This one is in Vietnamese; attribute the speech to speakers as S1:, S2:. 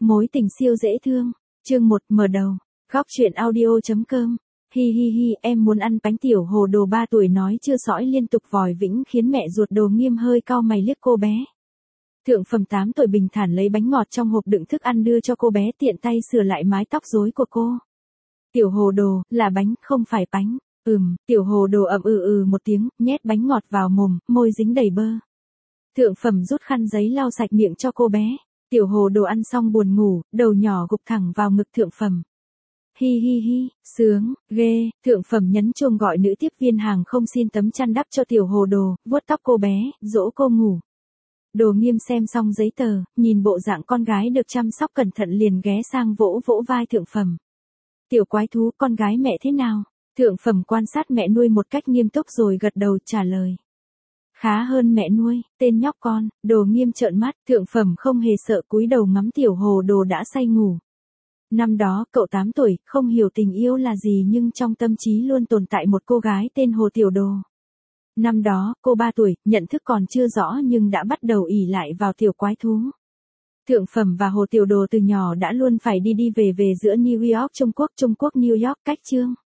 S1: Mối tình siêu dễ thương. Chương 1 mở đầu. Góc truyện audio.com. Hi hi hi, em muốn ăn bánh. Tiểu hồ đồ 3 tuổi nói chưa sõi liên tục vòi vĩnh khiến mẹ ruột Đồ Nghiêm hơi cau mày liếc cô bé. Thượng phẩm 8 tuổi bình thản lấy bánh ngọt trong hộp đựng thức ăn đưa cho cô bé, tiện tay sửa lại mái tóc rối của cô. Tiểu hồ đồ, là bánh, không phải bánh. Tiểu hồ đồ ậm một tiếng, nhét bánh ngọt vào mồm, môi dính đầy bơ. Thượng phẩm rút khăn giấy lau sạch miệng cho cô bé. Tiểu hồ đồ ăn xong buồn ngủ, đầu nhỏ gục thẳng vào ngực thượng phẩm. Hi hi hi, sướng, ghê. Thượng phẩm nhấn chuông gọi nữ tiếp viên hàng không xin tấm chăn đắp cho tiểu hồ đồ, vuốt tóc cô bé, dỗ cô ngủ. Đồ Nghiêm xem xong giấy tờ, nhìn bộ dạng con gái được chăm sóc cẩn thận liền ghé sang vỗ vỗ vai thượng phẩm. Tiểu quái thú, con gái mẹ thế nào? Thượng phẩm quan sát mẹ nuôi một cách nghiêm túc rồi gật đầu trả lời. Khá hơn mẹ nuôi, tên nhóc con. Đồ Nghiêm trợn mắt, thượng phẩm không hề sợ, cúi đầu ngắm tiểu hồ đồ đã say ngủ. Năm đó, cậu 8 tuổi, không hiểu tình yêu là gì nhưng trong tâm trí luôn tồn tại một cô gái tên Hồ Tiểu Đồ. Năm đó, cô 3 tuổi, nhận thức còn chưa rõ nhưng đã bắt đầu ỷ lại vào tiểu quái thú. Thượng phẩm và Hồ Tiểu Đồ từ nhỏ đã luôn phải đi về giữa New York Trung Quốc New York cách chương.